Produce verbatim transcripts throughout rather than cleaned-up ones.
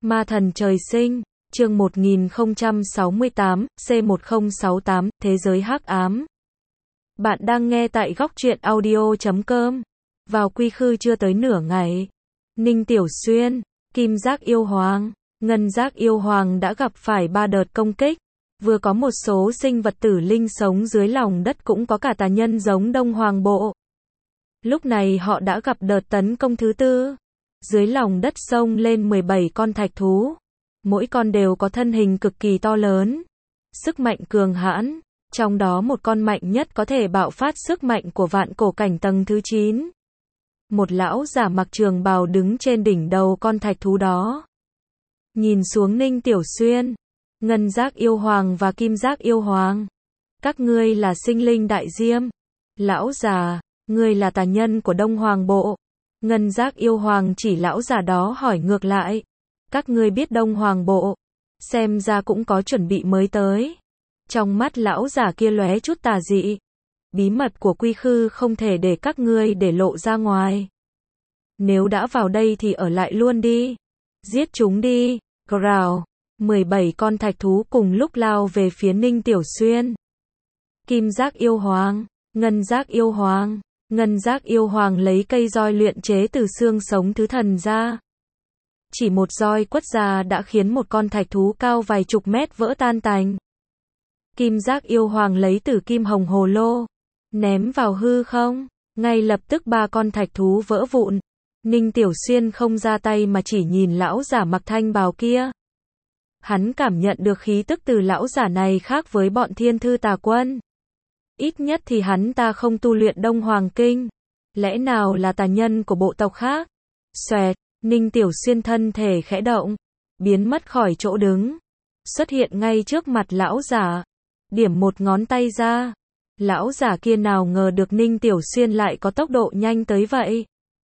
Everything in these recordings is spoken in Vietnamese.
Ma thần trời sinh, chương một nghìn không trăm sáu mươi tám, C một không sáu tám, Thế giới hắc ám. Bạn đang nghe tại góc truyện audio chấm com. Vào quy khư chưa tới nửa ngày, Ninh Tiểu Xuyên, Kim Giác Yêu Hoàng, Ngân Giác Yêu Hoàng đã gặp phải ba đợt công kích. Vừa có một số sinh vật tử linh sống dưới lòng đất, cũng có cả tà nhân giống Đông Hoàng Bộ. Lúc này họ đã gặp đợt tấn công thứ tư. Dưới lòng đất xông lên mười bảy con thạch thú. Mỗi con đều có thân hình cực kỳ to lớn, sức mạnh cường hãn, trong đó một con mạnh nhất có thể bạo phát sức mạnh của vạn cổ cảnh tầng thứ chín. Một lão giả mặc trường bào đứng trên đỉnh đầu con thạch thú đó. Nhìn xuống Ninh Tiểu Xuyên, Ngân Giác Yêu Hoàng và Kim Giác Yêu Hoàng. Các ngươi là sinh linh đại diêm. Lão già, ngươi là tà nhân của Đông Hoàng Bộ. Ngân Giác Yêu Hoàng chỉ lão già đó hỏi ngược lại. Các ngươi biết Đông Hoàng Bộ, xem ra cũng có chuẩn bị mới tới. Trong mắt lão già kia lóe chút tà dị. Bí mật của quy khư không thể để các ngươi để lộ ra ngoài. Nếu đã vào đây thì ở lại luôn đi. Giết chúng đi. Growl. mười bảy con thạch thú cùng lúc lao về phía Ninh Tiểu Xuyên. Kim Giác Yêu Hoàng, Ngân Giác Yêu Hoàng. Ngân Giác Yêu Hoàng lấy cây roi luyện chế từ xương sống thứ thần ra. Chỉ một roi quất ra đã khiến một con thạch thú cao vài chục mét vỡ tan tành. Kim Giác Yêu Hoàng lấy tử kim hồng hồ lô, ném vào hư không, ngay lập tức ba con thạch thú vỡ vụn. Ninh Tiểu Xuyên không ra tay mà chỉ nhìn lão giả mặc thanh bào kia. Hắn cảm nhận được khí tức từ lão giả này khác với bọn thiên thư tà quân. Ít nhất thì hắn ta không tu luyện Đông Hoàng Kinh. Lẽ nào là tà nhân của bộ tộc khác? Xoẹt, Ninh Tiểu Xuyên thân thể khẽ động, biến mất khỏi chỗ đứng, xuất hiện ngay trước mặt lão giả, điểm một ngón tay ra. Lão giả kia nào ngờ được Ninh Tiểu Xuyên lại có tốc độ nhanh tới vậy.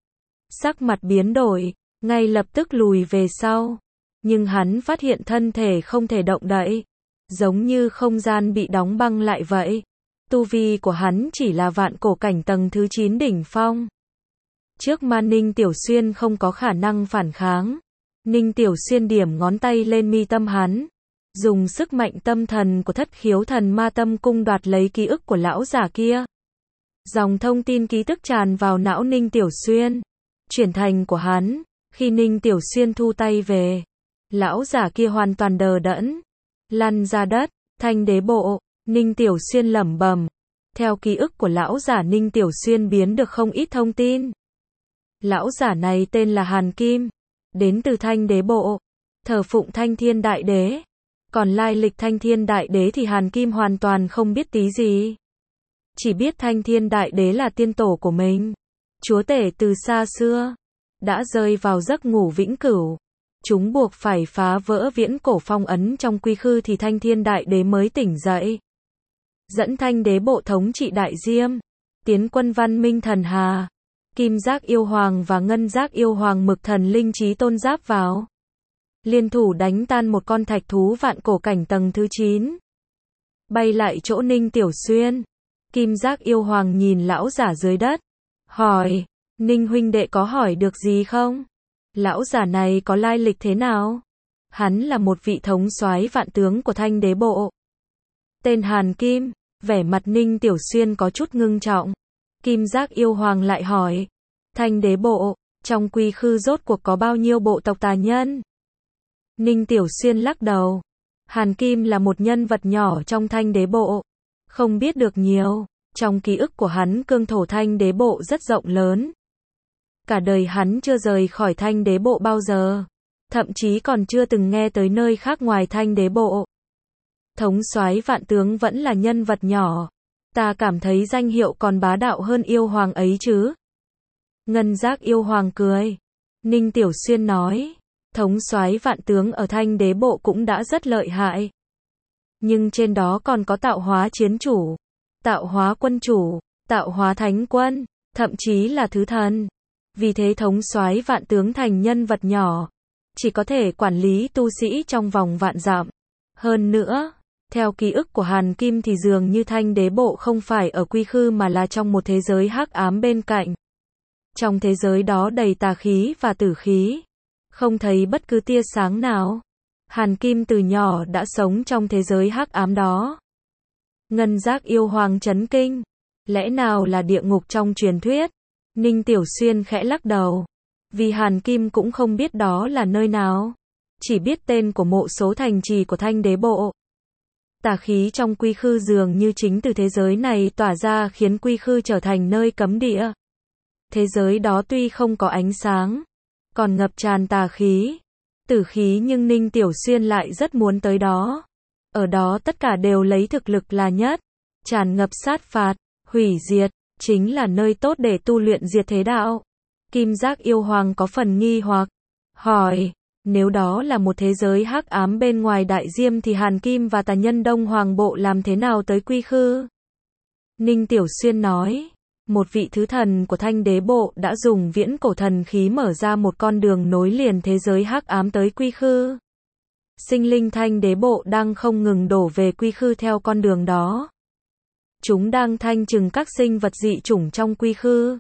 Sắc mặt biến đổi, ngay lập tức lùi về sau. Nhưng hắn phát hiện thân thể không thể động đậy, giống như không gian bị đóng băng lại vậy. Tu vi của hắn chỉ là vạn cổ cảnh tầng thứ chín đỉnh phong. Trước mà Ninh Tiểu Xuyên không có khả năng phản kháng. Ninh Tiểu Xuyên điểm ngón tay lên mi tâm hắn, dùng sức mạnh tâm thần của Thất Khiếu Thần Ma Tâm Cung đoạt lấy ký ức của lão giả kia. Dòng thông tin ký tức tràn vào não Ninh Tiểu Xuyên, chuyển thành của hắn. Khi Ninh Tiểu Xuyên thu tay về, lão giả kia hoàn toàn đờ đẫn, lăn ra đất. Thanh đế bộ, Ninh Tiểu Xuyên lẩm bẩm. Theo ký ức của lão giả, Ninh Tiểu Xuyên biến được không ít thông tin. Lão giả này tên là Hàn Kim, đến từ Thanh đế bộ, thờ phụng Thanh Thiên Đại Đế. Còn lai lịch Thanh Thiên Đại Đế thì Hàn Kim hoàn toàn không biết tí gì. Chỉ biết Thanh Thiên Đại Đế là tiên tổ của mình, chúa tể từ xa xưa, đã rơi vào giấc ngủ vĩnh cửu. Chúng buộc phải phá vỡ viễn cổ phong ấn trong quy khư thì Thanh Thiên Đại Đế mới tỉnh dậy. Dẫn Thanh đế bộ thống trị Đại Diêm, tiến quân văn minh thần hà. Kim Giác Yêu Hoàng và Ngân Giác Yêu Hoàng Mực Thần Linh Chí Tôn giáp vào, liên thủ đánh tan một con thạch thú vạn cổ cảnh tầng thứ chín. Bay lại chỗ Ninh Tiểu Xuyên, Kim Giác Yêu Hoàng nhìn lão giả dưới đất, hỏi, Ninh huynh đệ có hỏi được gì không? Lão giả này có lai lịch thế nào? Hắn là một vị thống soái vạn tướng của Thanh đế bộ, tên Hàn Kim. Vẻ mặt Ninh Tiểu Xuyên có chút ngưng trọng. Kim Giác Yêu Hoàng lại hỏi, Thanh đế bộ, trong quy khư rốt cuộc có bao nhiêu bộ tộc tà nhân? Ninh Tiểu Xuyên lắc đầu. Hàn Kim là một nhân vật nhỏ trong Thanh đế bộ, không biết được nhiều. Trong ký ức của hắn, cương thổ Thanh đế bộ rất rộng lớn. Cả đời hắn chưa rời khỏi Thanh đế bộ bao giờ, thậm chí còn chưa từng nghe tới nơi khác ngoài Thanh đế bộ. Thống soái vạn tướng vẫn là nhân vật nhỏ. Ta cảm thấy danh hiệu còn bá đạo hơn yêu hoàng ấy chứ. Ngân Giác Yêu Hoàng cười. Ninh Tiểu Xuyên nói, thống soái vạn tướng ở Thanh đế bộ cũng đã rất lợi hại. Nhưng trên đó còn có tạo hóa chiến chủ, tạo hóa quân chủ, tạo hóa thánh quân, thậm chí là thứ thần. Vì thế thống soái vạn tướng thành nhân vật nhỏ, chỉ có thể quản lý tu sĩ trong vòng vạn dặm. Hơn nữa, theo ký ức của Hàn Kim thì dường như Thanh đế bộ không phải ở quy khư mà là trong một thế giới hắc ám bên cạnh. Trong thế giới đó đầy tà khí và tử khí. Không thấy bất cứ tia sáng nào. Hàn Kim từ nhỏ đã sống trong thế giới hắc ám đó. Ngân Giác yêu hoàng chấn kinh. Lẽ nào là địa ngục trong truyền thuyết? Ninh Tiểu Xuyên khẽ lắc đầu. Vì Hàn Kim cũng không biết đó là nơi nào. Chỉ biết tên của mộ số thành trì của Thanh Đế Bộ. Tà khí trong quy khư dường như chính từ thế giới này tỏa ra khiến quy khư trở thành nơi cấm địa. Thế giới đó tuy không có ánh sáng, còn ngập tràn tà khí, tử khí, nhưng Ninh Tiểu Xuyên lại rất muốn tới đó. Ở đó tất cả đều lấy thực lực là nhất, tràn ngập sát phạt, hủy diệt, chính là nơi tốt để tu luyện diệt thế đạo. Kim Giác yêu hoàng có phần nghi hoặc, hỏi, nếu đó là một thế giới hắc ám bên ngoài đại diêm thì Hàn Kim và tà nhân Đông Hoàng Bộ làm thế nào tới quy khư? Ninh Tiểu Xuyên nói, một vị thứ thần của Thanh Đế Bộ đã dùng viễn cổ thần khí mở ra một con đường nối liền thế giới hắc ám tới quy khư. Sinh linh Thanh Đế Bộ đang không ngừng đổ về quy khư theo con đường đó. Chúng đang thanh trừng các sinh vật dị chủng trong quy khư,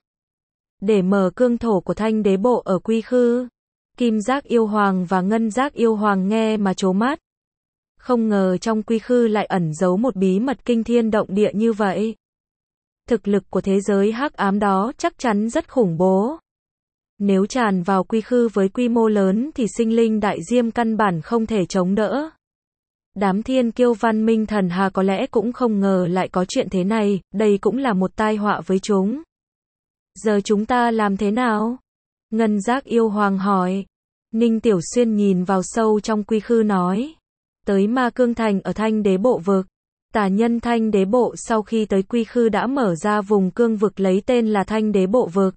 để mở cương thổ của Thanh Đế Bộ ở quy khư. Kim Giác yêu hoàng và Ngân Giác yêu hoàng nghe mà trố mắt. Không ngờ trong quy khư lại ẩn giấu một bí mật kinh thiên động địa như vậy. Thực lực của thế giới hắc ám đó chắc chắn rất khủng bố. Nếu tràn vào quy khư với quy mô lớn thì sinh linh đại diêm căn bản không thể chống đỡ. Đám thiên kiêu văn minh thần hà có lẽ cũng không ngờ lại có chuyện thế này, đây cũng là một tai họa với chúng. Giờ chúng ta làm thế nào? Ngân Giác yêu hoàng hỏi. Ninh Tiểu Xuyên nhìn vào sâu trong quy khư nói. Tới Ma Cương Thành ở Thanh Đế Bộ vực. Tà nhân Thanh Đế Bộ sau khi tới quy khư đã mở ra vùng cương vực lấy tên là Thanh Đế Bộ vực.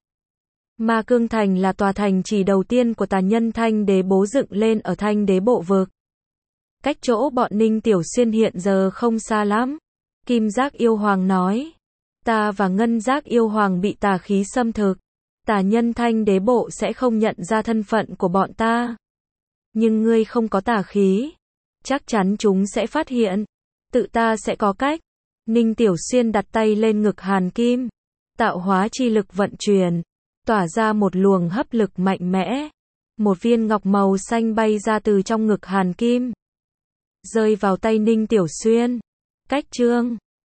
Ma Cương Thành là tòa thành chỉ đầu tiên của tà nhân Thanh Đế Bố dựng lên ở Thanh Đế Bộ vực. Cách chỗ bọn Ninh Tiểu Xuyên hiện giờ không xa lắm. Kim Giác yêu hoàng nói. Ta và Ngân Giác yêu hoàng bị tà khí xâm thực. Tà nhân Thanh Đế Bộ sẽ không nhận ra thân phận của bọn ta. Nhưng ngươi không có tà khí. Chắc chắn chúng sẽ phát hiện. Tự ta sẽ có cách. Ninh Tiểu Xuyên đặt tay lên ngực Hàn Kim. Tạo hóa chi lực vận chuyển. Tỏa ra một luồng hấp lực mạnh mẽ. Một viên ngọc màu xanh bay ra từ trong ngực Hàn Kim. Rơi vào tay Ninh Tiểu Xuyên. Cách chương